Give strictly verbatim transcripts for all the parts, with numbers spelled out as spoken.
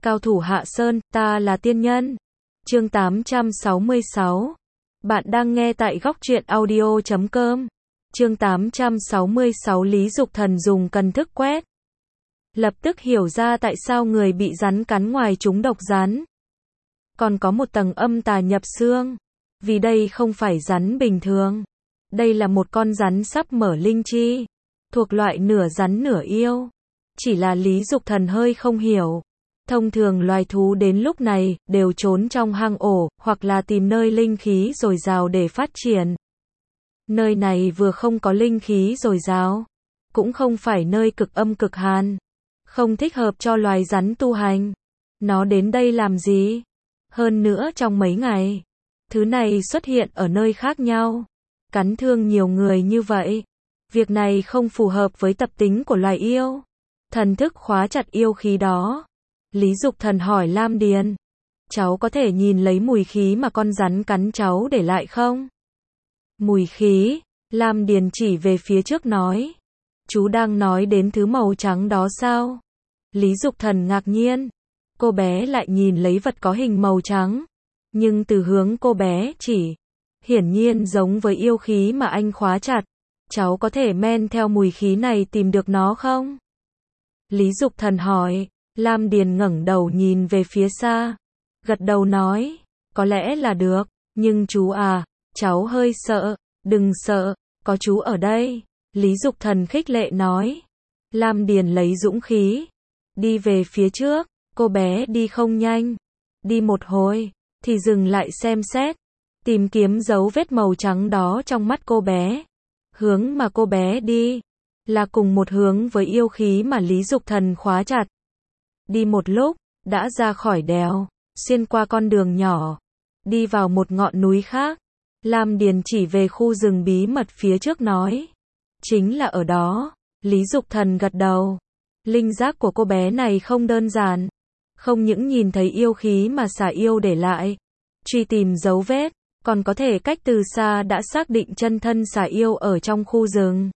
Cao thủ hạ sơn, ta là tiên nhân. Chương tám trăm sáu mươi sáu. Bạn đang nghe tại góc truyện audio chấm com. Chương tám trăm sáu mươi sáu Lý Dục Thần dùng cần thức quét. Lập tức hiểu ra tại sao người bị rắn cắn ngoài trúng độc rắn. Còn có một tầng âm tà nhập xương. Vì đây không phải rắn bình thường. Đây là một con rắn sắp mở linh chi. Thuộc loại nửa rắn nửa yêu. Chỉ là Lý Dục Thần hơi không hiểu. Thông thường loài thú đến lúc này, đều trốn trong hang ổ, hoặc là tìm nơi linh khí dồi dào để phát triển. Nơi này vừa không có linh khí dồi dào, cũng không phải nơi cực âm cực hàn. Không thích hợp cho loài rắn tu hành. Nó đến đây làm gì? Hơn nữa trong mấy ngày, thứ này xuất hiện ở nơi khác nhau. Cắn thương nhiều người như vậy. Việc này không phù hợp với tập tính của loài yêu. Thần thức khóa chặt yêu khí đó. Lý Dục Thần hỏi Lam Điền. Cháu có thể nhìn lấy mùi khí mà con rắn cắn cháu để lại không? Mùi khí? Lam Điền chỉ về phía trước nói. Chú đang nói đến thứ màu trắng đó sao? Lý Dục Thần ngạc nhiên. Cô bé lại nhìn lấy vật có hình màu trắng. Nhưng từ hướng cô bé chỉ, hiển nhiên giống với yêu khí mà anh khóa chặt. Cháu có thể men theo mùi khí này tìm được nó không? Lý Dục Thần hỏi. Lam Điền ngẩng đầu nhìn về phía xa. Gật đầu nói. Có lẽ là được. Nhưng chú à, cháu hơi sợ. Đừng sợ, có chú ở đây. Lý Dục Thần khích lệ nói. Lam Điền lấy dũng khí. Đi về phía trước. Cô bé đi không nhanh. Đi một hồi, thì dừng lại xem xét. Tìm kiếm dấu vết màu trắng đó trong mắt cô bé. Hướng mà cô bé đi là cùng một hướng với yêu khí mà Lý Dục Thần khóa chặt. Đi một lúc, đã ra khỏi đèo, xuyên qua con đường nhỏ, đi vào một ngọn núi khác. Lam Điền chỉ về khu rừng bí mật phía trước nói. Chính là ở đó. Lý Dục Thần gật đầu. Linh giác của cô bé này không đơn giản. Không những nhìn thấy yêu khí mà xà yêu để lại, truy tìm dấu vết, còn có thể cách từ xa đã xác định chân thân xà yêu ở trong khu rừng.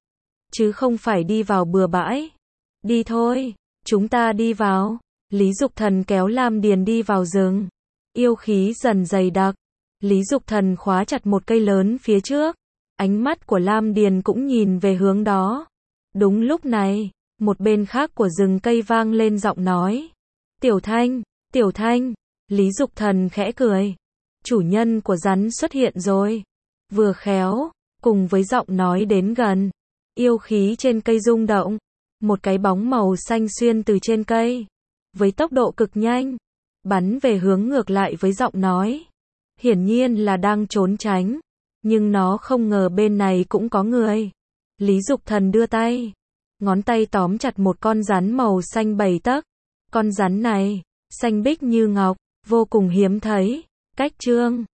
Chứ không phải đi vào bừa bãi. Đi thôi, chúng ta đi vào. Lý Dục Thần kéo Lam Điền đi vào rừng. Yêu khí dần dày đặc. Lý Dục Thần khóa chặt một cây lớn phía trước. Ánh mắt của Lam Điền cũng nhìn về hướng đó. Đúng lúc này, một bên khác của rừng cây vang lên giọng nói. Tiểu Thanh, Tiểu Thanh. Lý Dục Thần khẽ cười. Chủ nhân của rắn xuất hiện rồi. Vừa khéo, cùng với giọng nói đến gần. Yêu khí trên cây rung động. Một cái bóng màu xanh xuyên từ trên cây. Với tốc độ cực nhanh. Bắn về hướng ngược lại với giọng nói. Hiển nhiên là đang trốn tránh. Nhưng nó không ngờ bên này cũng có người. Lý Dục Thần đưa tay. Ngón tay tóm chặt một con rắn màu xanh bảy tấc. Con rắn này, xanh biếc như ngọc, vô cùng hiếm thấy. Cách trương,